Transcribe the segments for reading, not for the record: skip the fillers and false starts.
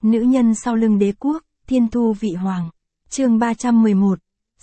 Nữ nhân sau lưng đế quốc, thiên thu vị hoàng. Chương 311.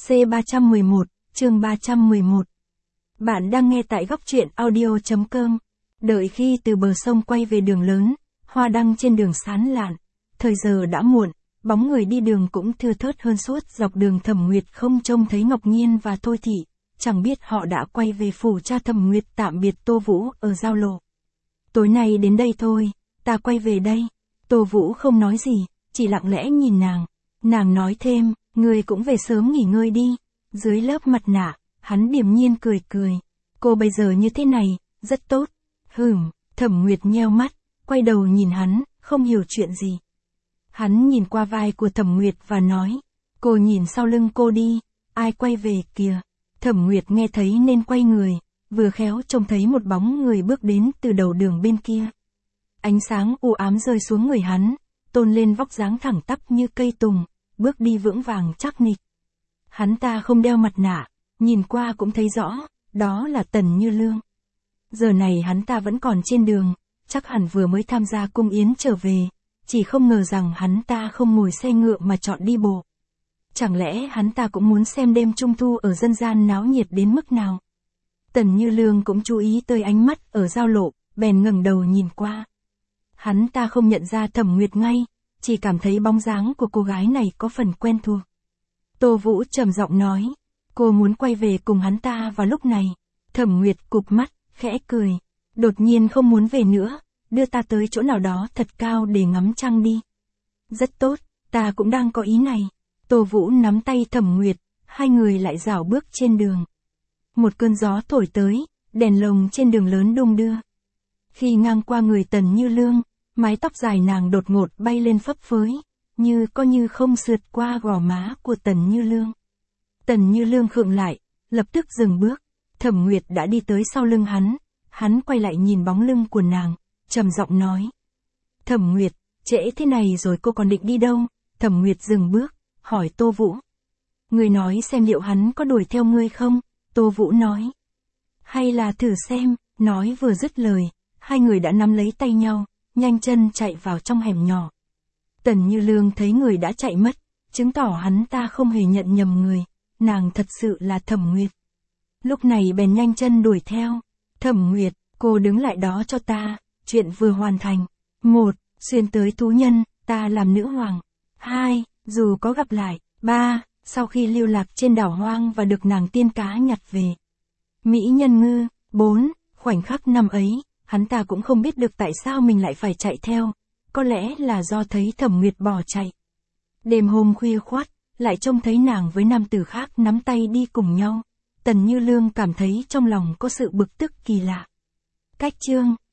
C311, chương 311. Bạn đang nghe tại góc truyện audio.com. Đợi khi từ bờ sông quay về đường lớn, hoa đăng trên đường sán lạn. Thời giờ đã muộn, bóng người đi đường cũng thưa thớt hơn suốt dọc đường. Thẩm Nguyệt không trông thấy Ngọc Nhiên và Thôi Thị, chẳng biết họ đã quay về phủ cha. Thẩm Nguyệt tạm biệt Tô Vũ ở giao lộ. Tối nay đến đây thôi, ta quay về đây. Tô Vũ không nói gì, chỉ lặng lẽ nhìn nàng. Nàng nói thêm, ngươi cũng về sớm nghỉ ngơi đi. Dưới lớp mặt nạ, hắn điềm nhiên cười cười. Cô bây giờ như thế này, rất tốt. Thẩm Nguyệt nheo mắt, quay đầu nhìn hắn, không hiểu chuyện gì. Hắn nhìn qua vai của Thẩm Nguyệt và nói, cô nhìn sau lưng cô đi, ai quay về kìa. Thẩm Nguyệt nghe thấy nên quay người, vừa khéo trông thấy một bóng người bước đến từ đầu đường bên kia. Ánh sáng u ám rơi xuống người hắn, tôn lên vóc dáng thẳng tắp như cây tùng, bước đi vững vàng chắc nịch. Hắn ta không đeo mặt nạ, nhìn qua cũng thấy rõ, đó là Tần Như Lương. Giờ này hắn ta vẫn còn trên đường, chắc hẳn vừa mới tham gia cung yến trở về, chỉ không ngờ rằng hắn ta không ngồi xe ngựa mà chọn đi bộ. Chẳng lẽ hắn ta cũng muốn xem đêm trung thu ở dân gian náo nhiệt đến mức nào? Tần Như Lương cũng chú ý tới ánh mắt ở giao lộ, bèn ngẩng đầu nhìn qua. Hắn ta không nhận ra Thẩm Nguyệt ngay, chỉ cảm thấy bóng dáng của cô gái này có phần quen thuộc. Tô Vũ trầm giọng nói, cô muốn quay về cùng hắn ta vào lúc này. Thẩm Nguyệt cụp mắt, khẽ cười, đột nhiên không muốn về nữa, đưa ta tới chỗ nào đó thật cao để ngắm trăng đi. Rất tốt, ta cũng đang có ý này. Tô Vũ nắm tay Thẩm Nguyệt, hai người lại rảo bước trên đường. Một cơn gió thổi tới, đèn lồng trên đường lớn đung đưa. Khi ngang qua người Tần Như Lương, mái tóc dài nàng đột ngột bay lên phấp phới, như có như không sượt qua gò má của Tần Như Lương. Tần Như Lương khựng lại, lập tức dừng bước. Thẩm Nguyệt đã đi tới sau lưng hắn quay lại nhìn bóng lưng của nàng, trầm giọng nói. Thẩm Nguyệt, trễ thế này rồi cô còn định đi đâu? Thẩm Nguyệt dừng bước, hỏi Tô Vũ. Ngươi nói xem liệu hắn có đuổi theo ngươi không? Tô Vũ nói. Hay là thử xem, nói vừa dứt lời, hai người đã nắm lấy tay nhau, nhanh chân chạy vào trong hẻm nhỏ. Tần Như Lương thấy người đã chạy mất, chứng tỏ hắn ta không hề nhận nhầm người, nàng thật sự là Thẩm Nguyệt. Lúc này bèn nhanh chân đuổi theo. Thẩm Nguyệt, cô đứng lại đó cho ta, chuyện vừa hoàn thành. 1. Xuyên tới thú nhân, ta làm nữ hoàng. 2. Dù có gặp lại. 3. Sau khi lưu lạc trên đảo hoang và được nàng tiên cá nhặt về. Mỹ nhân ngư. 4. Khoảnh khắc năm ấy, hắn ta cũng không biết được tại sao mình lại phải chạy theo, có lẽ là do thấy Thẩm Nguyệt bỏ chạy. Đêm hôm khuya khoắt, lại trông thấy nàng với nam tử khác nắm tay đi cùng nhau. Tần Như Lương cảm thấy trong lòng có sự bực tức kỳ lạ. Cách chương